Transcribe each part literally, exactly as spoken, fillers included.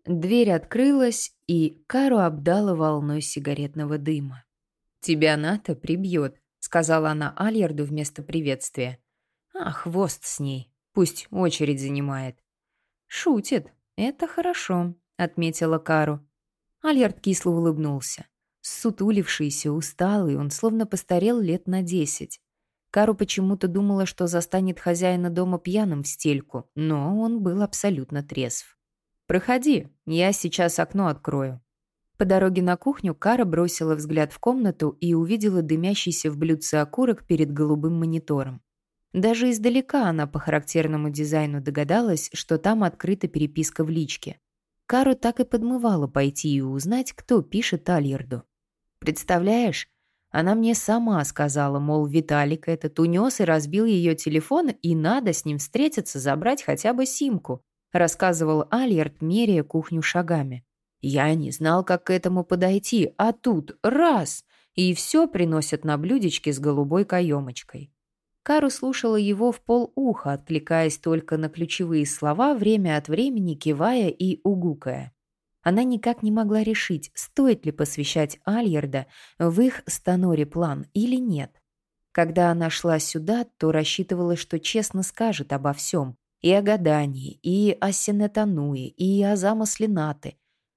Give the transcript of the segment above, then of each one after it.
Дверь открылась, и Кару обдала волной сигаретного дыма. «Тебя Ната прибьет», — сказала она Альярду вместо приветствия. «А, хвост с ней. Пусть очередь занимает». «Шутит. Это хорошо», — отметила Кару. Альярд кисло улыбнулся. Ссутулившийся, усталый, он словно постарел лет на десять. Кару почему-то думала, что застанет хозяина дома пьяным в стельку, но он был абсолютно трезв. «Проходи, я сейчас окно открою». По дороге на кухню Кара бросила взгляд в комнату и увидела дымящийся в блюдце окурок перед голубым монитором. Даже издалека она по характерному дизайну догадалась, что там открыта переписка в личке. Кару так и подмывала пойти и узнать, кто пишет Альярду. «Представляешь, она мне сама сказала, мол, Виталик этот унес и разбил ее телефон, и надо с ним встретиться, забрать хотя бы симку», рассказывал Альярд, меряя кухню шагами. «Я не знал, как к этому подойти, а тут раз, и все приносят на блюдечке с голубой каемочкой». Кару слушала его в полуха, откликаясь только на ключевые слова, время от времени кивая и угукая. Она никак не могла решить, стоит ли посвящать Альярда в их с Танори план или нет. Когда она шла сюда, то рассчитывала, что честно скажет обо всем. И о гадании, и о Синетануе, и о замысле Наты.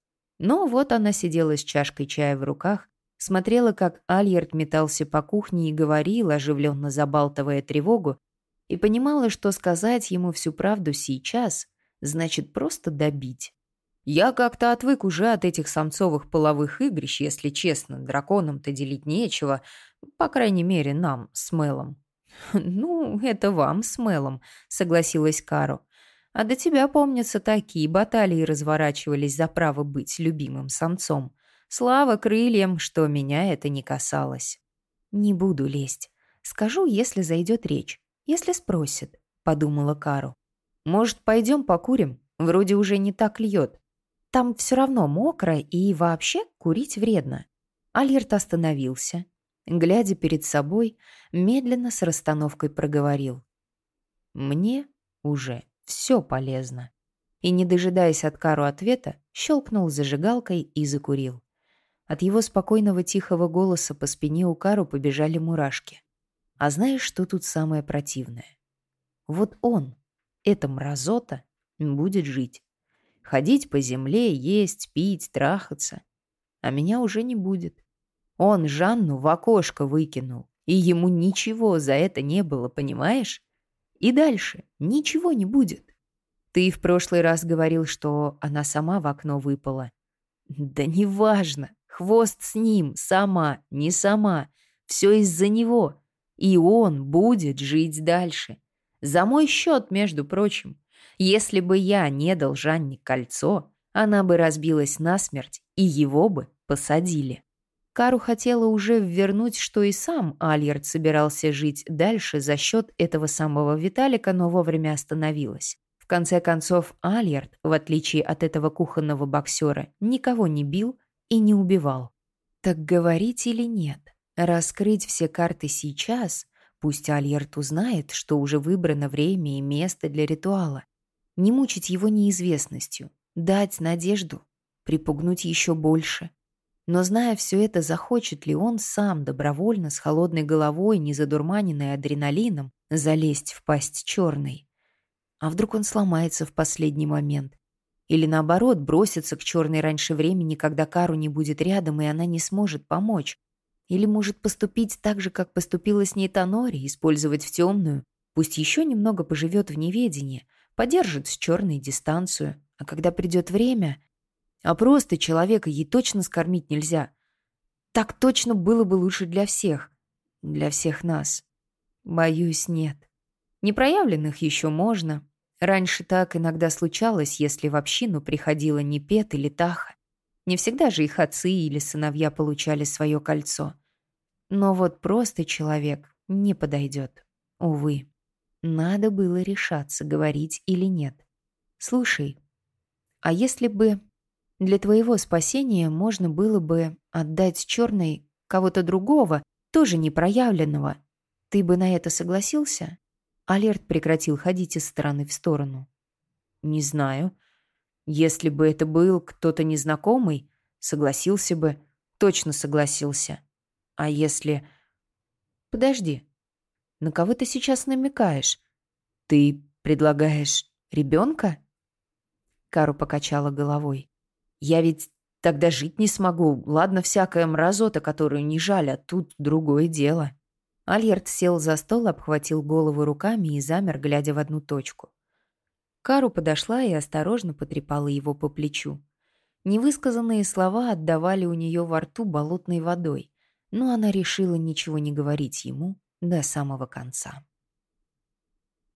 Но вот она сидела с чашкой чая в руках, смотрела, как Альярд метался по кухне и говорил, оживленно забалтывая тревогу, и понимала, что сказать ему всю правду сейчас значит просто добить. «Я как-то отвык уже от этих самцовых половых игрищ, если честно, драконам-то делить нечего, по крайней мере, нам с Мелом». «Ну, это вам с Мелом», — согласилась Кару. «А до тебя, помнится, такие баталии разворачивались за право быть любимым самцом. Слава крыльям, что меня это не касалось». «Не буду лезть. Скажу, если зайдет речь, если спросят», — подумала Кару. «Может, пойдем покурим? Вроде уже не так льет. Там все равно мокро и вообще курить вредно». Альярд остановился. Глядя перед собой, медленно с расстановкой проговорил. «Мне уже все полезно». И, не дожидаясь от Кару ответа, щелкнул зажигалкой и закурил. От его спокойного тихого голоса по спине у Кару побежали мурашки. А знаешь, что тут самое противное? Вот он, эта мразота, будет жить. Ходить по земле, есть, пить, трахаться. А меня уже не будет. Он Жанну в окошко выкинул, и ему ничего за это не было, понимаешь? И дальше ничего не будет. Ты в прошлый раз говорил, что она сама в окно выпала. Да неважно, хвост с ним, сама, не сама. Все из-за него. И он будет жить дальше. За мой счет, между прочим. Если бы я не дал Жанне кольцо, она бы разбилась насмерть, и его бы посадили. Кару хотела уже ввернуть, что и сам Альярд собирался жить дальше за счет этого самого Виталика, но вовремя остановилась. В конце концов, Альярд, в отличие от этого кухонного боксера, никого не бил и не убивал. Так говорить или нет? Раскрыть все карты сейчас, пусть Альярд узнает, что уже выбрано время и место для ритуала. Не мучить его неизвестностью, дать надежду, припугнуть еще больше. Но, зная все это, захочет ли он сам добровольно, с холодной головой, не задурманенной адреналином, залезть в пасть черной? А вдруг он сломается в последний момент? Или наоборот, бросится к черной раньше времени, когда Кару не будет рядом, и она не сможет помочь? Или может поступить так же, как поступила с ней Танори, использовать в темную, пусть еще немного поживет в неведении, подержит с черной дистанцию, а когда придет время... А просто человека ей точно скормить нельзя. Так точно было бы лучше для всех. Для всех нас. Боюсь, нет. Непроявленных еще можно. Раньше так иногда случалось, если в общину приходила Непет или Таха. Не всегда же их отцы или сыновья получали свое кольцо. Но вот просто человек не подойдет. Увы. Надо было решаться, говорить или нет. Слушай, а если бы... Для твоего спасения можно было бы отдать черной кого-то другого, тоже непроявленного. Ты бы на это согласился?» Альярд прекратил ходить из стороны в сторону. «Не знаю. Если бы это был кто-то незнакомый, согласился бы, точно согласился. А если... Подожди, на кого ты сейчас намекаешь? Ты предлагаешь ребенка? Кару покачала головой. Я ведь тогда жить не смогу. Ладно, всякая мразота, которую не жаль, а тут другое дело. Альерт сел за стол, обхватил голову руками и замер, глядя в одну точку. Кару подошла и осторожно потрепала его по плечу. Невысказанные слова отдавали у нее во рту болотной водой, но она решила ничего не говорить ему до самого конца.